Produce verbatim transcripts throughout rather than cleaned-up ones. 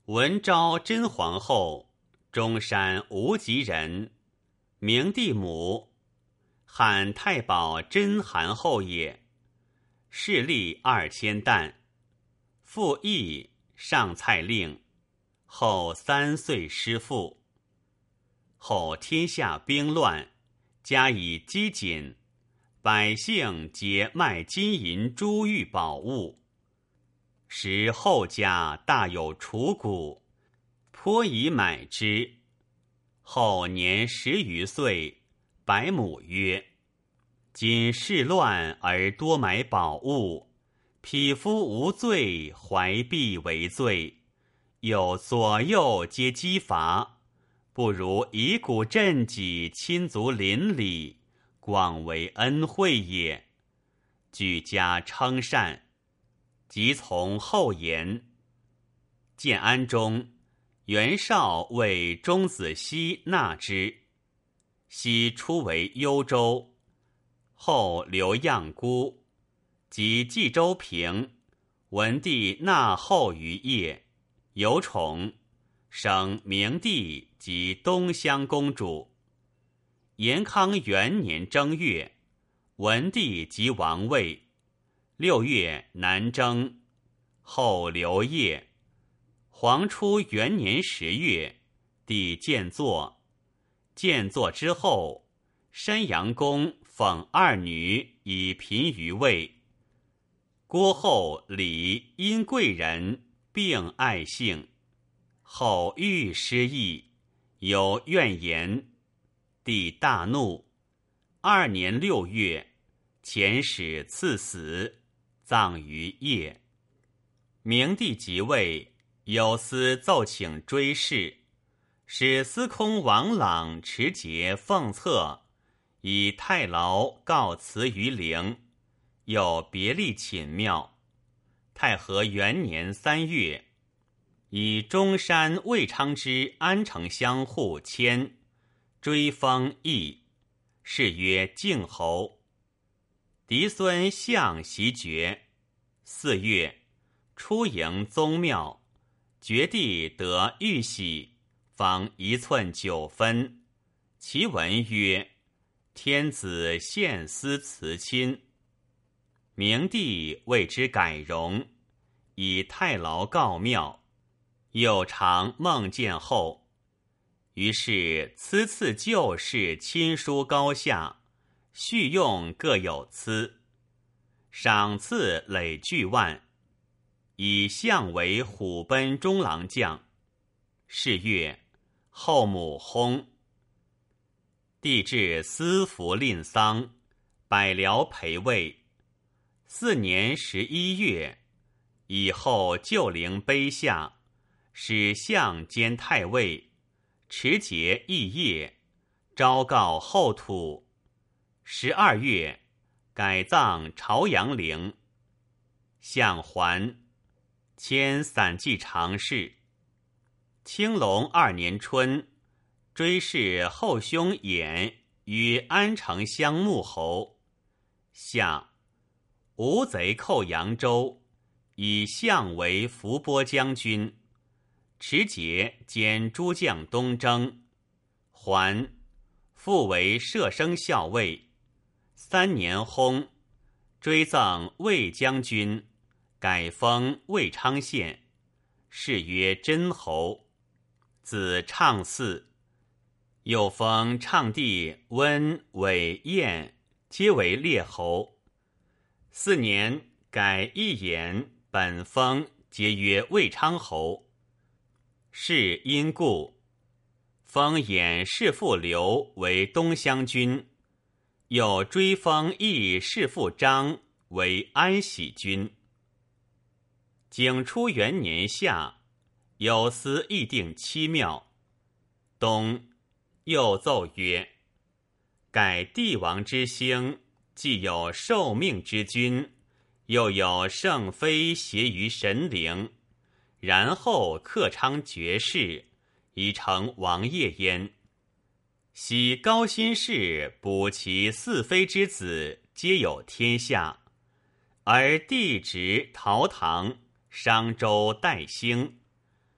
文昭真皇后，中山无极人，明帝母，汉太保真韩后也。势力二千担，父义上蔡令，后三岁失父。后天下兵乱，加以饥馑，百姓皆卖金银珠玉宝物。时后家大有储谷，颇以买之。后年十余岁，百母曰：今世乱而多买宝物，匹夫无罪，怀璧为罪，又左右皆击伐，不如以古赈己，亲族邻里，广为恩惠也。举家称善，即从后言。建安中，袁绍为钟子期纳之，悉出为幽州，后留样孤，及冀州平，文帝纳后于邺，有宠，生明帝及东乡公主。延康元年正月，文帝即王位。六月南征，后刘邺。黄初元年十月，帝建作。建作之后，山阳公讽二女以嫔于魏。郭后李因贵人，并爱姓，后欲失意，有怨言。帝大怒。二年六月，遣使赐死，葬于邺。明帝即位，有司奏请追谥，使司空王朗持节奉册，以太牢告辞于陵，又别立寝庙。太和元年三月，以中山魏昌之安城乡户迁，追封邑，谥曰靖侯。嫡孙相袭爵。四月，出迎宗庙，爵地得玉玺，方一寸九分。其文曰：天子献思辞亲。明帝为之改容，以太牢告庙，又常梦见后。于是赐赐旧事亲疏高下，续用各有赐，赏赐累巨万。以相为虎贲中郎将。是月，后母薨。帝至司服吝丧，百僚陪位。四年十一月，以后旧陵碑下，使相兼太尉，持节议业，昭告后土。十二月，改葬朝阳陵。相还，迁散骑常侍。青龙二年春，追谥后兄衍于安城乡穆侯。夏，吴贼寇扬州，以相为伏波将军，持节兼诸将东征。还，复为射生校尉。三年薨，追赠魏将军，改封魏昌县，谥曰真侯。子畅嗣，又封畅弟温、韦、晏，皆为列侯。四年，改义言本封，皆曰魏昌侯。是因故，封衍弑父刘为东乡君，又追封义弑父张为安喜君。景初元年夏，有司议定七庙。冬，又奏曰：改帝王之兴，既有受命之君，又有圣妃携于神灵，然后克昌爵士，已成王业焉。昔高辛氏补其四妃之子，皆有天下，而帝职陶唐、商周、代兴，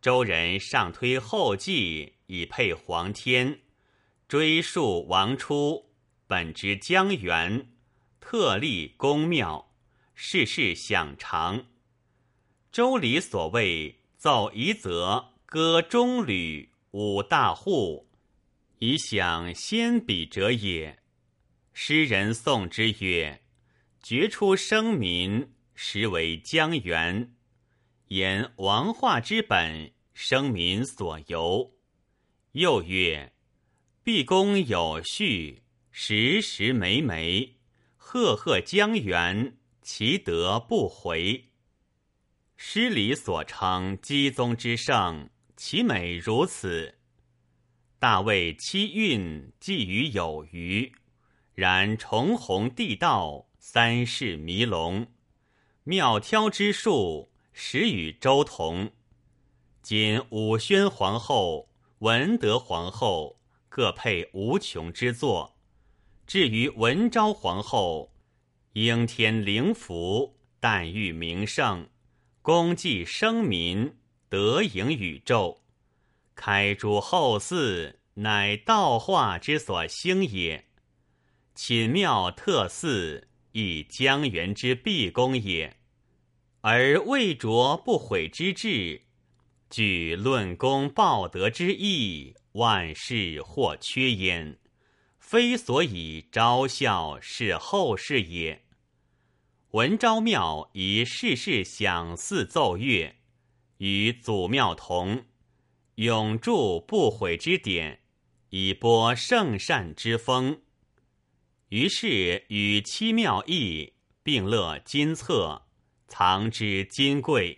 周人上推后继，以配皇天，追溯王初，本之江源，特立公庙，世事享长。周礼所谓奏夷则，歌中吕，舞大户，以享先比者也。诗人颂之曰：决出生民，实为江源。言王化之本，生民所由。又曰：毕公有序，时时枚枚，赫赫江源，其德不回。诗礼所称姬宗之盛，其美如此。大卫七运，寄于有余，然重弘地道，三世弥隆，妙挑之术，始与周同。今武宣皇后、文德皇后各配无穷之作，至于文昭皇后，应天灵符，诞育名圣，功绩生民，德盈宇宙，开诸后嗣，乃道化之所兴也。寝庙特祀，亦江源之毕公也。而未着不悔之志，据论功报德之意，万事或缺焉，非所以昭孝是后世也。文昭庙以世事享祀奏乐，与祖庙同，永铸不悔之典，以播圣善之风。于是与七庙议，并乐金册，藏之金贵。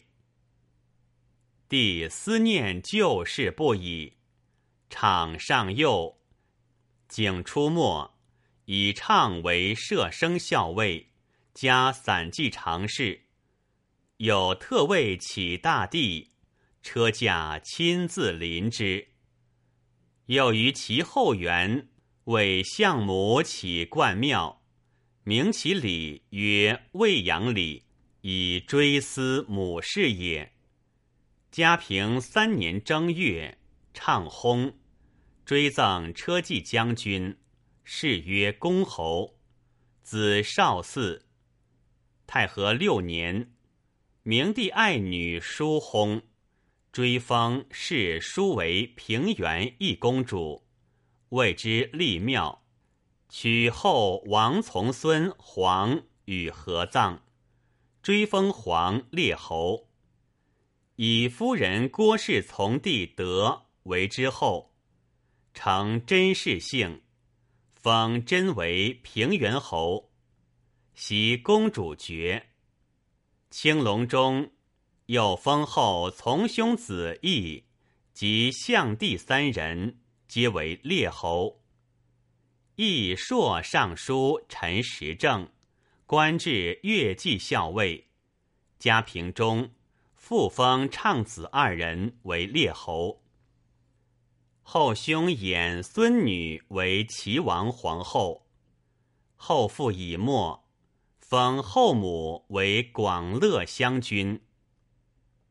帝思念旧事不已，昶上右，景出没，以昶为摄生校尉，加散骑常侍。有特为启大帝，车驾亲自临之。又于其后园，为相母起冠庙，名其礼曰未阳礼，以追思母事也。嘉平三年正月，昶薨，追赠车骑将军，谥曰公侯，子少嗣。太和六年，明帝爱女叔薨，追封世叔为平原一公主，谓之立庙，取后王从孙黄与合葬，追封黄列侯。以夫人郭氏从弟德为之后，承甄氏姓，封甄为平原侯，袭公主爵。青龙中又封后从兄子义及相弟三人，皆为列侯。义硕尚书陈时政，官至乐骑校尉。嘉平中复封畅子二人为列侯。后兄衍孙女为齐王皇后。后父已没，封后母为广乐将军。